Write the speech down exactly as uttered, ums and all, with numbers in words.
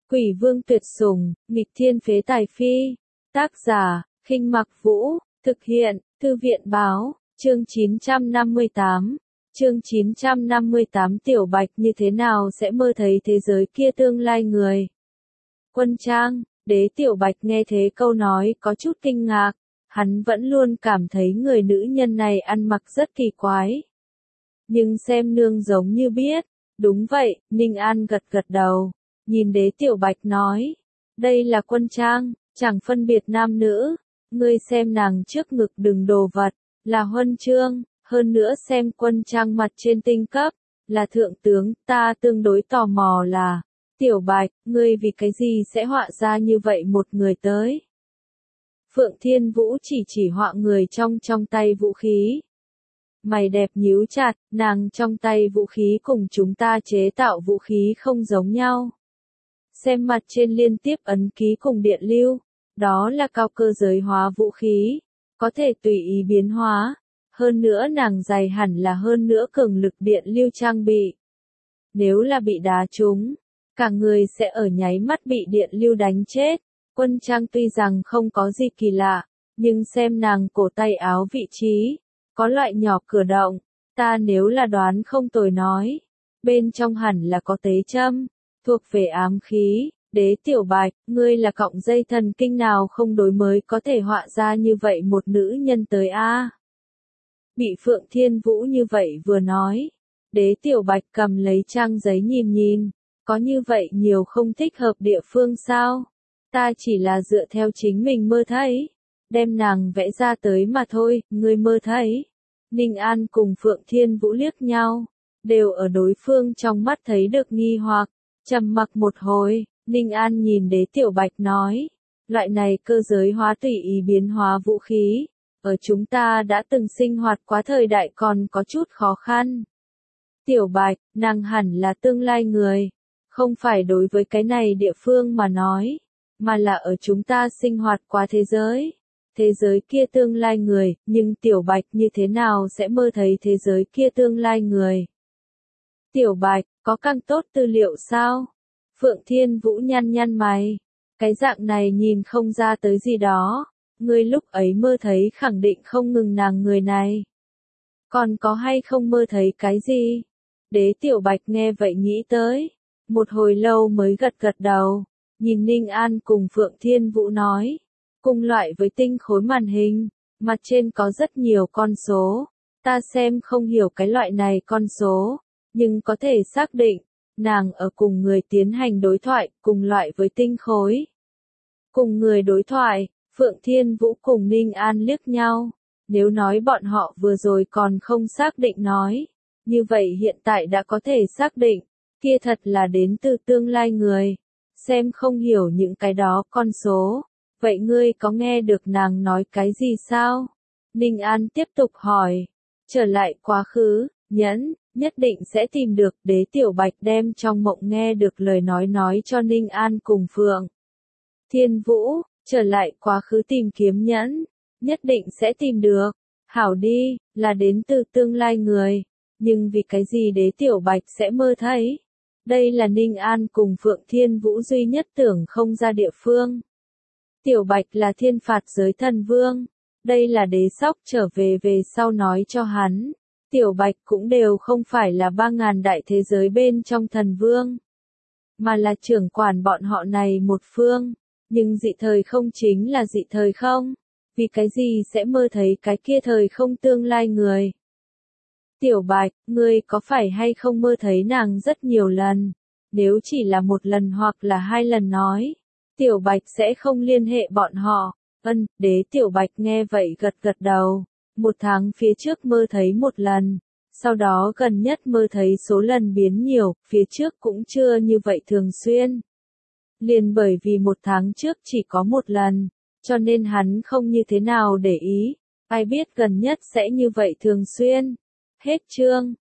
Quỷ vương tuyệt sủng, nghịch thiên phế tài phi. Tác giả, Khinh Mặc Vũ, thực hiện, Thư viện báo, chương chín trăm năm mươi tám. Chương chín trăm năm mươi tám Tiểu Bạch như thế nào sẽ mơ thấy thế giới kia tương lai người. Quân trang, Đế Tiểu Bạch nghe thế câu nói có chút kinh ngạc, hắn vẫn luôn cảm thấy người nữ nhân này ăn mặc rất kỳ quái. Nhưng xem nương giống như biết, đúng vậy, Ninh An gật gật đầu, nhìn Đế Tiểu Bạch nói, đây là quân trang, chẳng phân biệt nam nữ, ngươi xem nàng trước ngực đừng đồ vật, là huân chương, hơn nữa xem quân trang mặt trên tinh cấp, là thượng tướng, ta tương đối tò mò là, Tiểu Bạch, ngươi vì cái gì sẽ họa ra như vậy một người tới? Phượng Thiên Vũ chỉ chỉ họa người trong trong tay vũ khí. Mày đẹp nhíu chặt, nàng trong tay vũ khí cùng chúng ta chế tạo vũ khí không giống nhau. Xem mặt trên liên tiếp ấn ký cùng điện lưu, đó là cao cơ giới hóa vũ khí, có thể tùy ý biến hóa. Hơn nữa nàng dày hẳn là hơn nữa cường lực điện lưu trang bị. Nếu là bị đá trúng, cả người sẽ ở nháy mắt bị điện lưu đánh chết. Quân trang tuy rằng không có gì kỳ lạ, nhưng xem nàng cổ tay áo vị trí, có loại nhỏ cửa động, ta nếu là đoán không tồi nói, bên trong hẳn là có tế châm, thuộc về ám khí. Đế Tiểu Bạch, ngươi là cọng dây thần kinh nào không đối mới có thể họa ra như vậy một nữ nhân tới a? Bị Phượng Thiên Vũ như vậy vừa nói, Đế Tiểu Bạch cầm lấy trang giấy nhìn nhìn, có như vậy nhiều không thích hợp địa phương sao? Ta chỉ là dựa theo chính mình mơ thấy, đem nàng vẽ ra tới mà thôi, ngươi mơ thấy. Ninh An cùng Phượng Thiên Vũ liếc nhau, đều ở đối phương trong mắt thấy được nghi hoặc, trầm mặc một hồi, Ninh An nhìn Đế Tiểu Bạch nói, loại này cơ giới hóa tùy ý biến hóa vũ khí, ở chúng ta đã từng sinh hoạt quá thời đại còn có chút khó khăn. Tiểu Bạch, nàng hẳn là tương lai người, không phải đối với cái này địa phương mà nói, mà là ở chúng ta sinh hoạt quá thế giới. Thế giới kia tương lai người, nhưng Tiểu Bạch như thế nào sẽ mơ thấy thế giới kia tương lai người? Tiểu Bạch, có càng tốt tư liệu sao? Phượng Thiên Vũ nhăn nhăn mày, cái dạng này nhìn không ra tới gì đó, ngươi lúc ấy mơ thấy khẳng định không ngừng nàng người này. Còn có hay không mơ thấy cái gì? Đế Tiểu Bạch nghe vậy nghĩ tới, một hồi lâu mới gật gật đầu, nhìn Ninh An cùng Phượng Thiên Vũ nói, cùng loại với tinh khối màn hình, mặt trên có rất nhiều con số, ta xem không hiểu cái loại này con số, nhưng có thể xác định, nàng ở cùng người tiến hành đối thoại, cùng loại với tinh khối. Cùng người đối thoại, Phượng Thiên Vũ cùng Ninh An liếc nhau, nếu nói bọn họ vừa rồi còn không xác định nói, như vậy hiện tại đã có thể xác định, kia thật là đến từ tương lai người, xem không hiểu những cái đó con số. Vậy ngươi có nghe được nàng nói cái gì sao? Ninh An tiếp tục hỏi. Trở lại quá khứ, nhẫn, nhất định sẽ tìm được. Đế Tiểu Bạch đem trong mộng nghe được lời nói nói cho Ninh An cùng Phượng Thiên Vũ, trở lại quá khứ tìm kiếm nhẫn, nhất định sẽ tìm được. Hảo đi, là đến từ tương lai người. Nhưng vì cái gì Đế Tiểu Bạch sẽ mơ thấy? Đây là Ninh An cùng Phượng Thiên Vũ duy nhất tưởng không ra địa phương. Tiểu Bạch là thiên phạt giới thần vương, đây là đế sóc trở về về sau nói cho hắn, Tiểu Bạch cũng đều không phải là ba ngàn đại thế giới bên trong thần vương, mà là trưởng quản bọn họ này một phương, nhưng dị thời không chính là dị thời không, vì cái gì sẽ mơ thấy cái kia thời không tương lai người. Tiểu Bạch, ngươi có phải hay không mơ thấy nàng rất nhiều lần, nếu chỉ là một lần hoặc là hai lần nói. Tiểu Bạch sẽ không liên hệ bọn họ. Ân, Đế Tiểu Bạch nghe vậy gật gật đầu. Một tháng phía trước mơ thấy một lần. Sau đó gần nhất mơ thấy số lần biến nhiều, phía trước cũng chưa như vậy thường xuyên. Liền bởi vì một tháng trước chỉ có một lần, cho nên hắn không như thế nào để ý. Ai biết gần nhất sẽ như vậy thường xuyên. Hết chương.